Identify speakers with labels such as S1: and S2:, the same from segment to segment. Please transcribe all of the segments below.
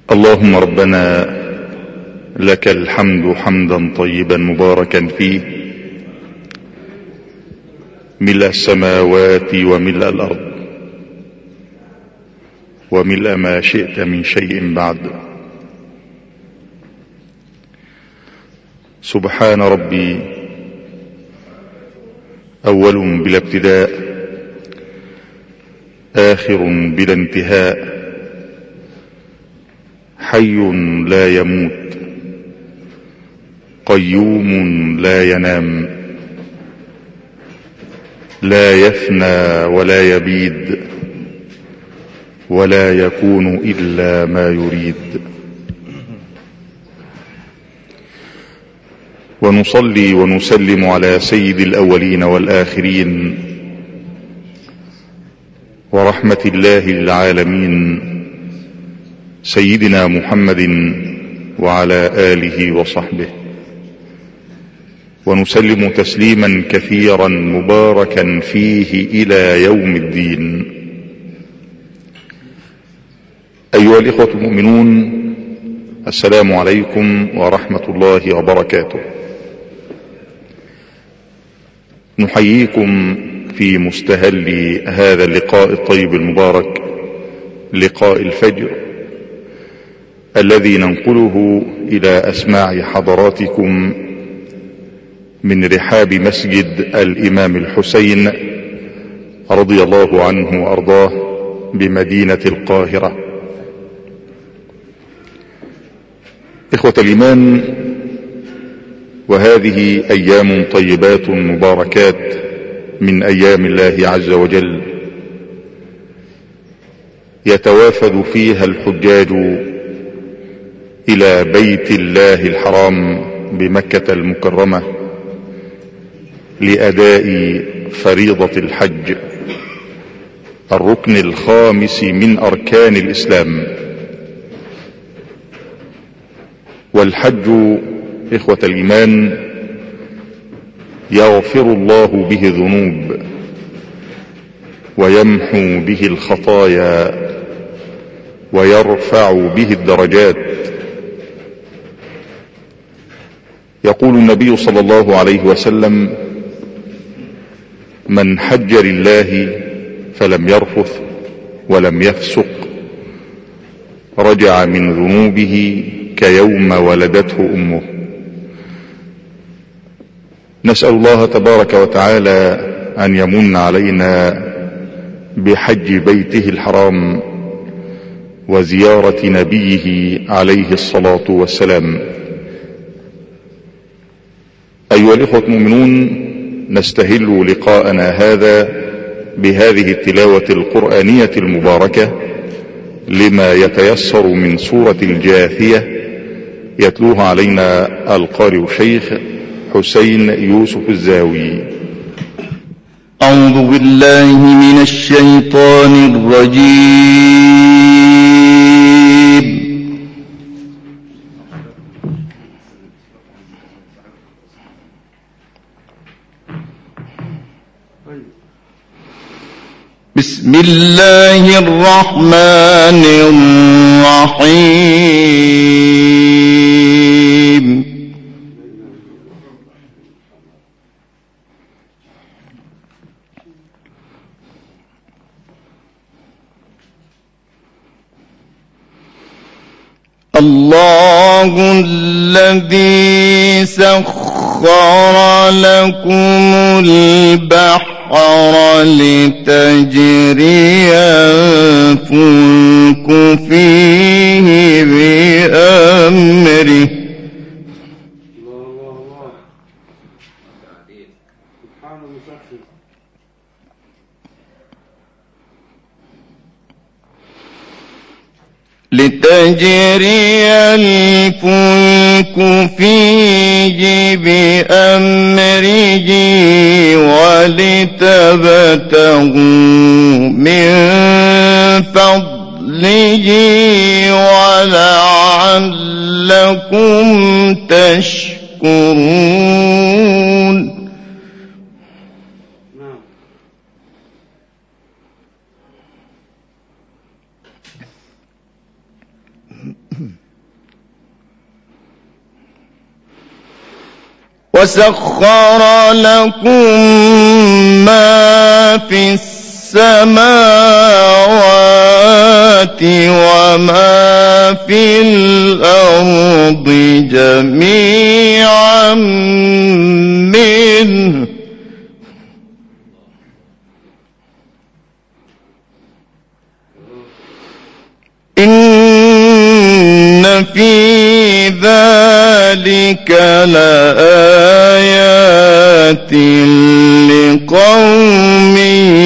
S1: اللهم ربنا لك الحمد حمدا طيبا مباركا فيه، ملء السماوات وملء الأرض وملء ما شئت من شيء بعد. سبحان ربي أول بلا ابتداء، آخر بلا انتهاء، حي لا يموت، قيوم لا ينام، لا يفنى ولا يبيد، ولا يكون إلا ما يريد. ونصلي ونسلم على سيد الأولين والآخرين ورحمة الله للعالمين، سيدنا محمد وعلى آله وصحبه، ونسلم تسليما كثيرا مباركا فيه إلى يوم الدين. أيها الإخوة المؤمنون، السلام عليكم ورحمة الله وبركاته. نحييكم في مستهل هذا اللقاء الطيب المبارك، لقاء الفجر، الذي ننقله إلى أسماع حضراتكم من رحاب مسجد الإمام الحسين رضي الله عنه وأرضاه بمدينة القاهرة. إخوة الإيمان، وهذه أيام طيبات مباركات من أيام الله عز وجل، يتوافد فيها الحجاج إلى بيت الله الحرام بمكة المكرمة لأداء فريضة الحج، الركن الخامس من أركان الإسلام. والحج إخوة الإيمان يغفر الله به الذنوب ويمحو به الخطايا ويرفع به الدرجات. يقول النبي صلى الله عليه وسلم: من حج لله فلم يرفث ولم يفسق رجع من ذنوبه كيوم ولدته أمه. نسأل الله تبارك وتعالى أن يمن علينا بحج بيته الحرام وزيارة نبيه عليه الصلاة والسلام. أيها الإخوة المؤمنون، نستهل لقاءنا هذا بهذه التلاوة القرآنية المباركة لما يتيسر من سورة الجاثية، يتلوها علينا القارئ الشيخ حسين يوسف الزاوي.
S2: أعوذ بالله من الشيطان الرجيم. بسم الله الرحمن الرحيم. الله الذي سخر لكم البحر لتجري الفلك فيه بأمره بأمره ولتبتغوا من فضله ولعلكم تشكرون. وسخر لكم ما في السماوات وما في الأرض جميعا منه إن في ذلك لآيات لقوم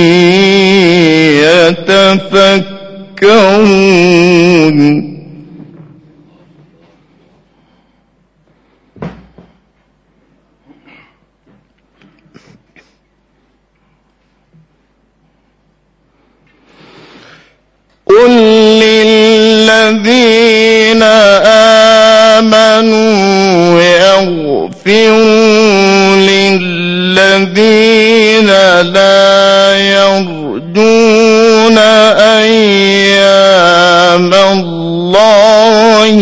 S2: يتفكرون قل للذين آمنوا يغفروا للذين لا يرجون أيام الله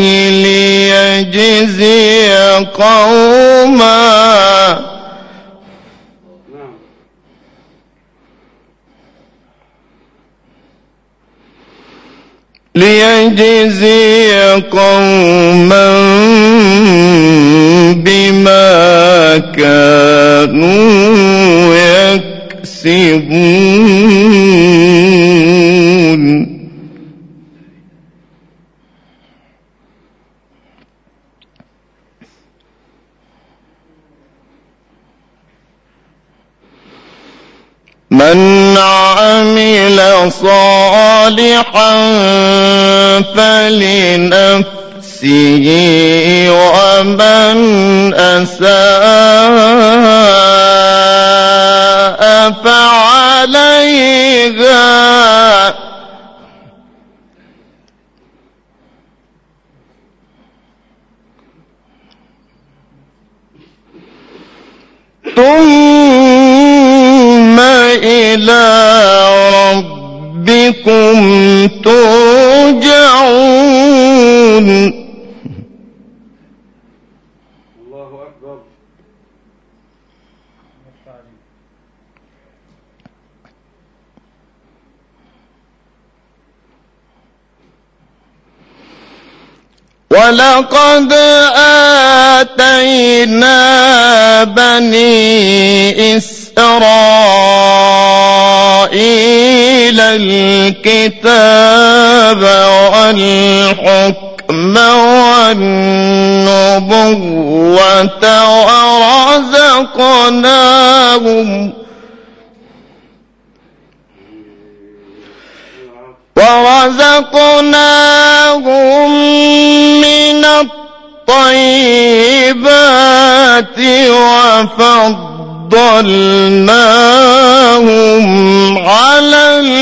S2: ليجزي قوما بما كانوا يكسبون من عمل صالحا فلنفسه ومن أساء فعليها ثم إلى ربكم ترجعون.
S3: الله أكبر.
S2: ولقد آتينا بني إسرائيل الكتاب والحكم والنبوة ورزقناهم من الطيبات وفضلناهم على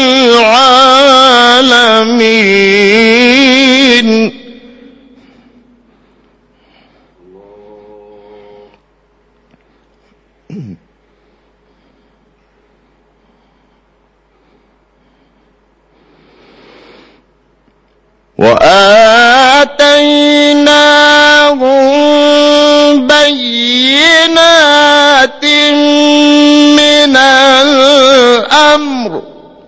S2: العالمين. وآتيناهم بينات من الأمر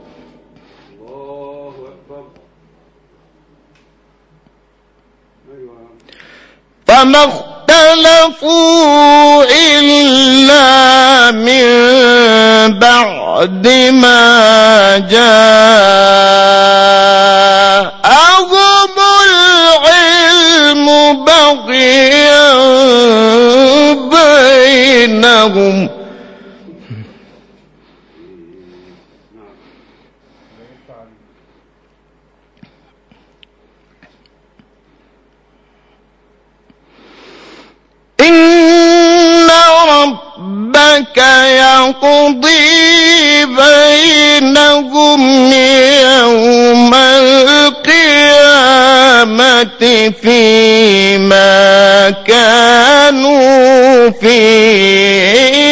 S2: فما اختلفوا إلا من بعد ما جاءهم العلم بغيا بينهم إن ربك يقضي بينهم يوم القيامة فيما كانوا فيه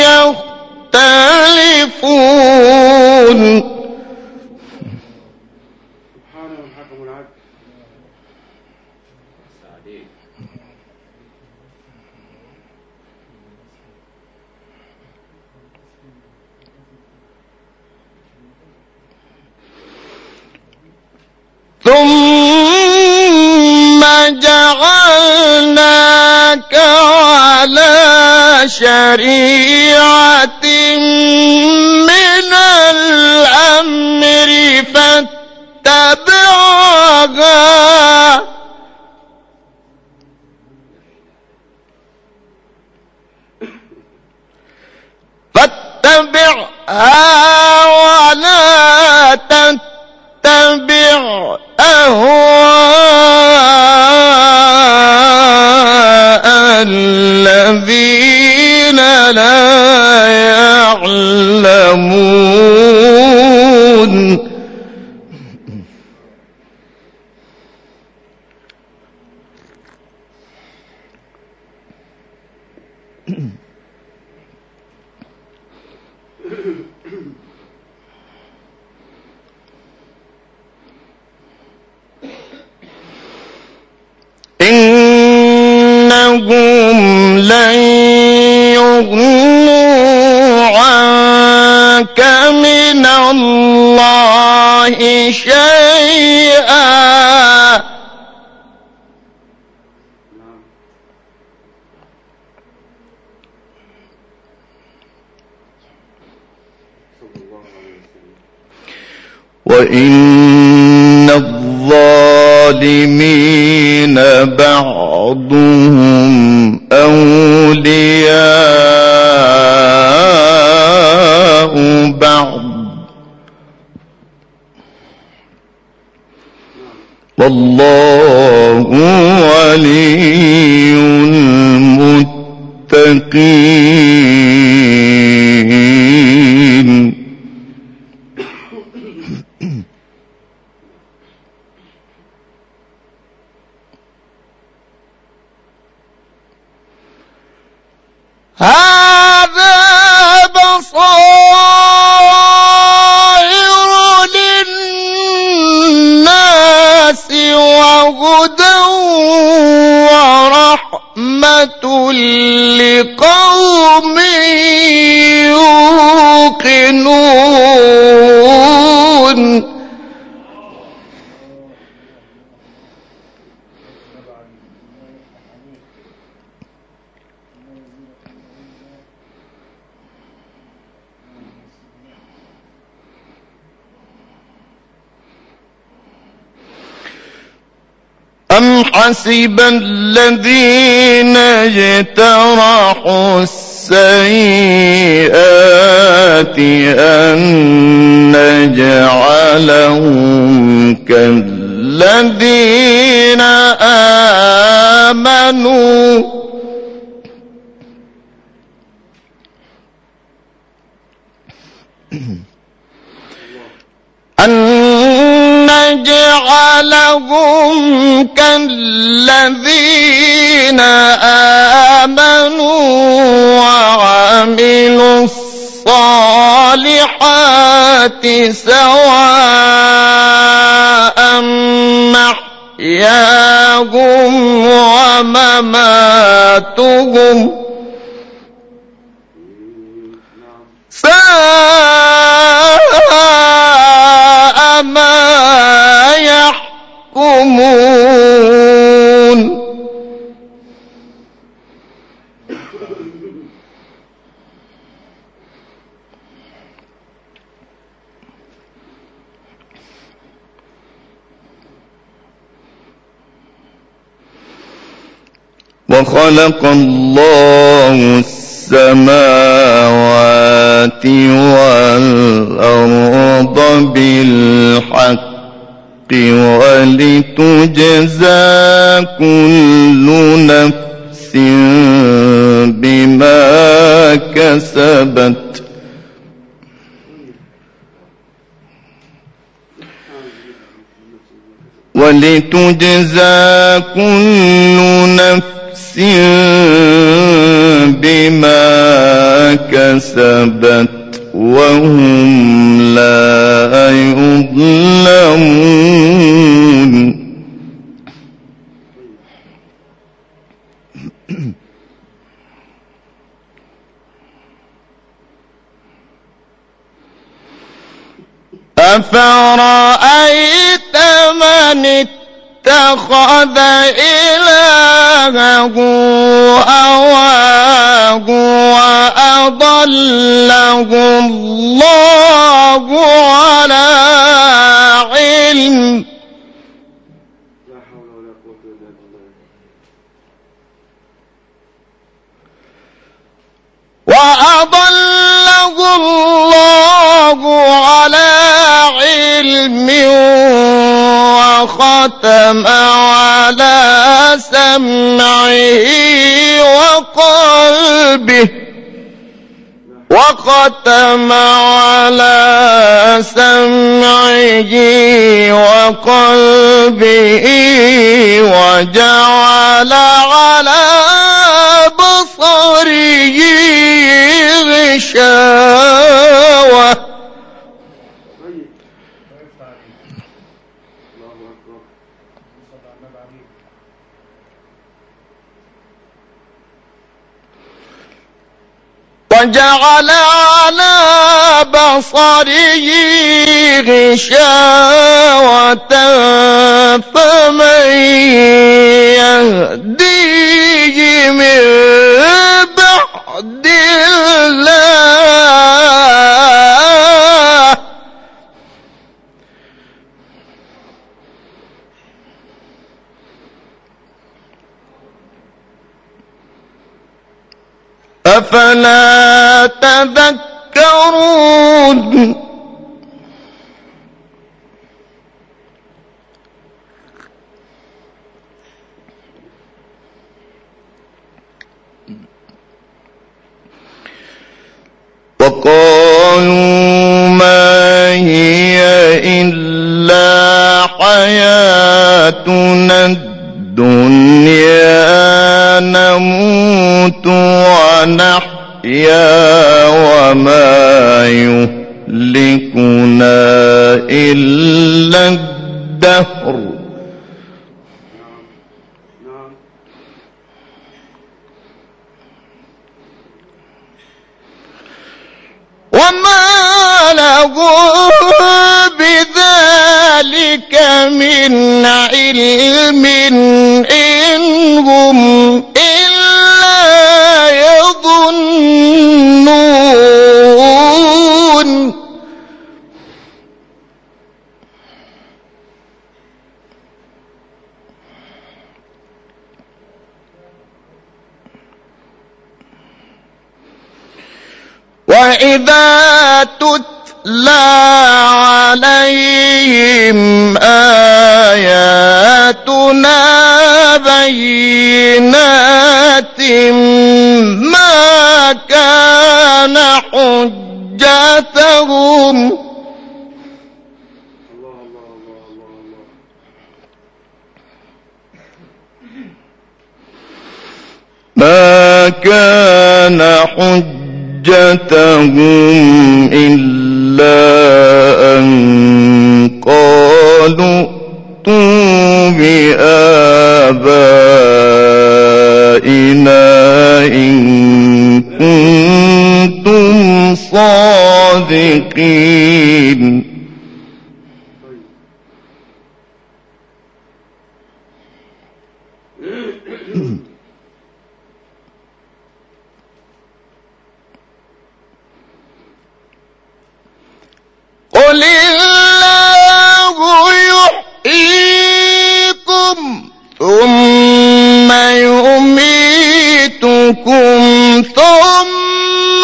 S2: يختلفون. ثم جعلناك على شريعة من الأمر فاتبعها ولا تتبع أهواء الذين لا يعلمون. إنهم لن يغنوا عنك من الله شيئا وإن الظالمين بعضهم أولياء بعض والله ولي المتقين. هذا بصائر للناس وهدى ورحمة لقوم يوقنون. أم حسب الذين اجترحوا السيئات أن نجعلهم كالذين آمنوا نجعلهم كالذين آمنوا وعملوا الصالحات سواء محياهم ومماتهم ساء ما يحكمون. وخلق الله السماوات والأرض بالحق ولتجزى كل نفس بما كسبت بما كسبت وهم لا يظلمون. أفرأيت من اتخذ إلهه هواه وأضله الله على علم
S3: لا حول ولا قوة إلا بالله.
S2: وأضله الله على علم وختم على سمعه وقلبه وجعل على بصره غشاوة.
S3: الله أكبر.
S2: وجعل على بصره غشاوة فمن يهديه من بعد الله أفلا تذكرون. وقالوا ما هي إلا حياتنا الدنيا نموت ونحيا وما يهلكنا إلا الدهر وما له بذلك من علم إن هم إلا يظنون. وإذا تتلى عليهم آياتنا بينات ما كان حجتهم ما كان حجتهم إلا أن قالوا ائتوا بآبائنا إن كنتم صادقين. قل الله يحييكم ثم يميتكم ثم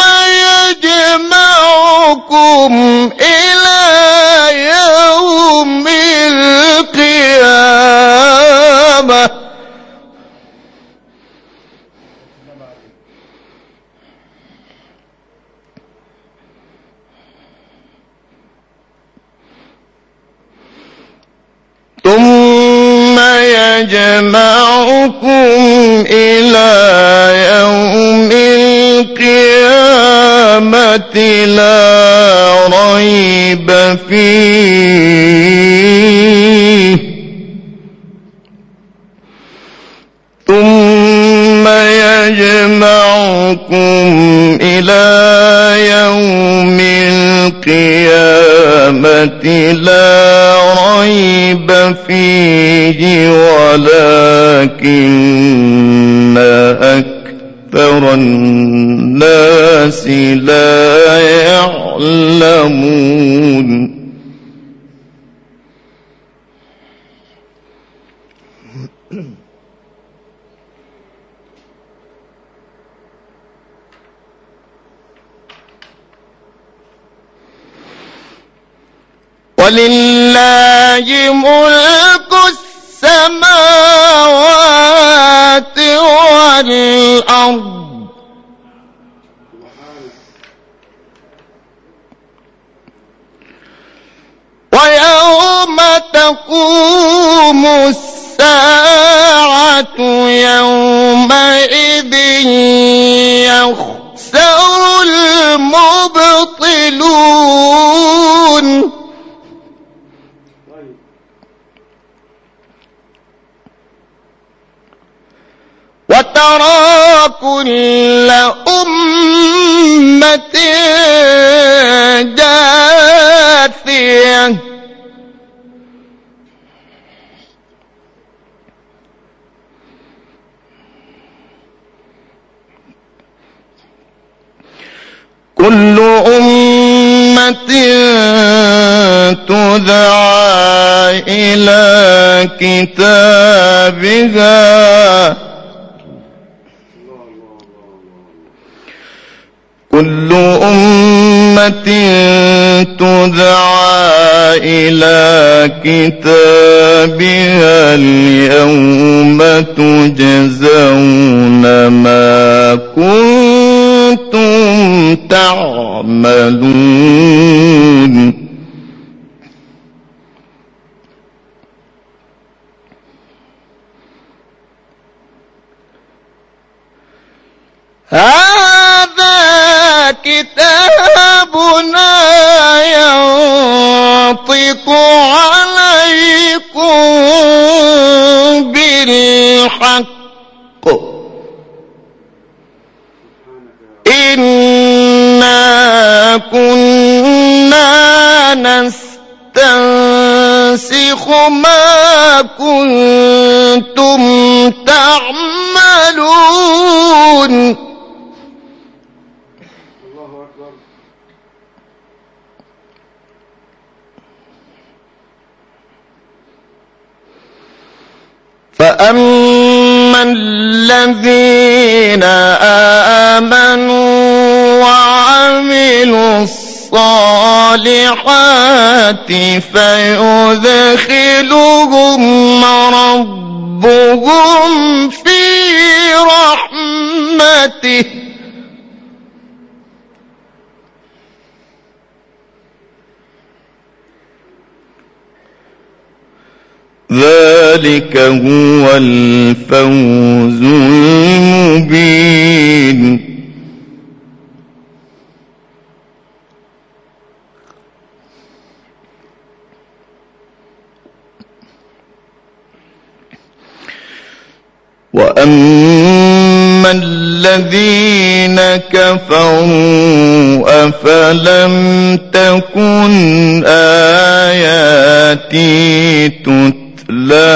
S2: يجمعكم إلى يوم القيامة ثم يجمعكم إلى يوم القيامة لا ريب فيه ثم يجمعكم إلى يوم القيامة لا ريب ريب فيه ولكن أكثر الناس لا يعلمون ولله ملك السماوات والأرض ويوم تقوم الساعة يومئذ يخسر المبطلون وترى كل أمة جاثية كل أمة تدعى إلى كتابها كل أمة تدعى إلى كتابها اليوم تجزون ما كنتم تعملون هذا كتابنا ينطق عليكم بالحق إنا كنا نستنسخ ما كنتم تعملون فأما الذين آمنوا وعملوا الصالحات فيدخلهم ربهم في رحمته ذلك هو الفوز المبين وأما الذين كفروا أفلم تكن آياتي تتلى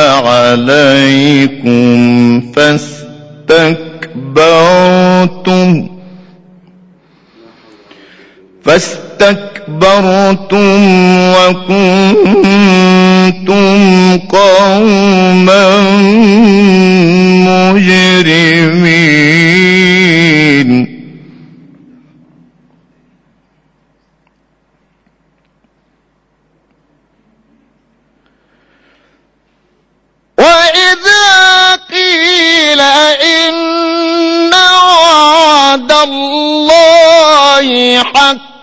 S2: عليكم فاستكبرتم وكنتم قوما مجرمين وإذا قيل إن وعد الله حق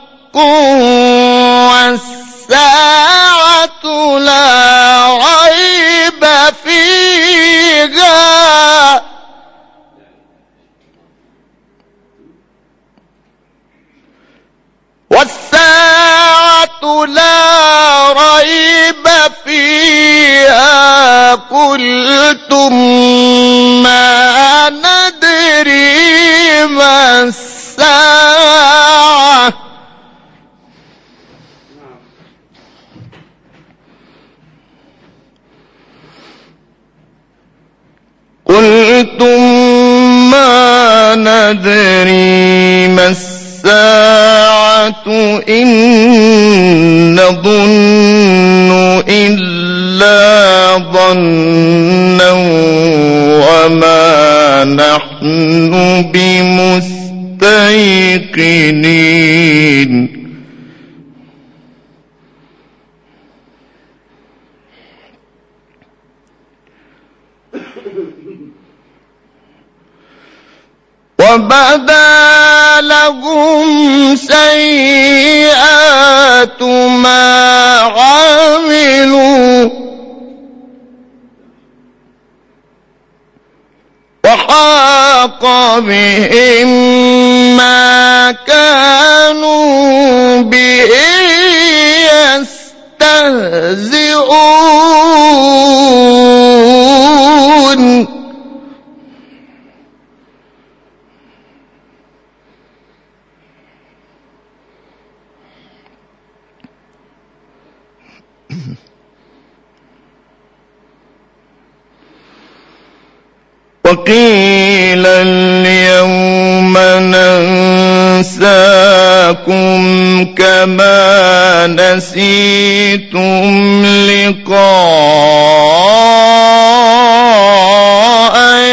S2: والساعة لا ريب فيها قلتم ما ندري ما الساعة ظنا وما نحن بمستيقنين وبدا لهم سيئات ما عملوا وحاق بهم ما كانوا به يستهزئون وقيل اليوم ننساكم كما نسيتم لقاء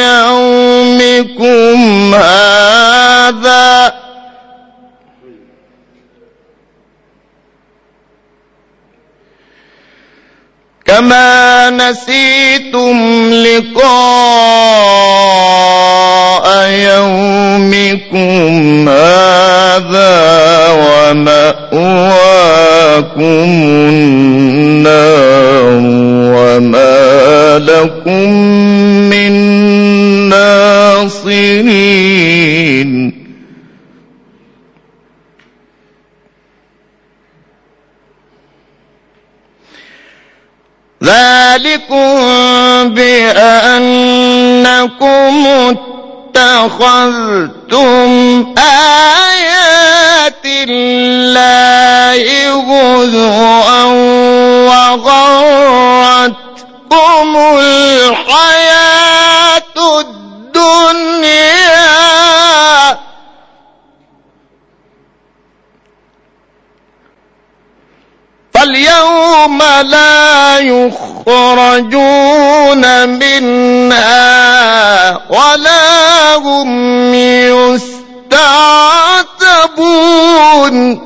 S2: يومكم هذا كما نسيتم لقاء يومكم هذا ومأواكم النار وما لكم من ناصرين ذلكم بأنكم اتخذتم آيات الله هزوا وغرتكم الحياة الدنيا فاليوم لا يخرجون منها ولا هم يستعتبون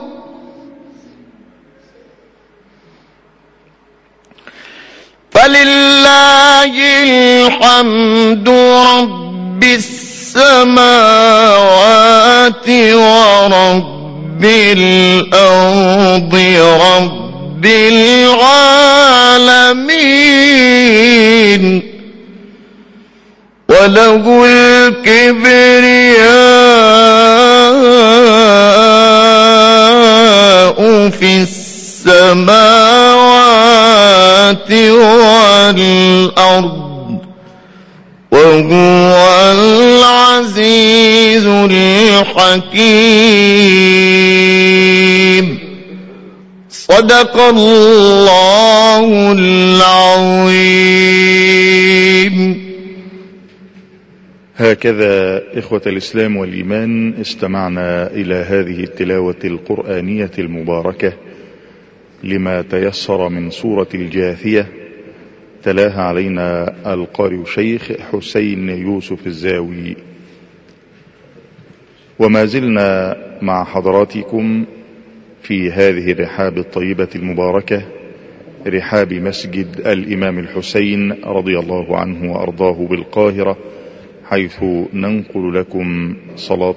S2: فلله الحمد رب السماوات ورب الأرض رب العالمين وله الكبرياء في السماوات والأرض وهو العزيز الحكيم صدق الله العظيم.
S1: هكذا إخوة الإسلام والإيمان استمعنا إلى هذه التلاوة القرآنية المباركة لما تيسر من سورة الجاثية، تلاها علينا القارئ شيخ حسين يوسف الزاوي. وما زلنا مع حضراتكم في هذه الرحاب الطيبة المباركة، رحاب مسجد الإمام الحسين رضي الله عنه وأرضاه بالقاهرة، حيث ننقل لكم صلاة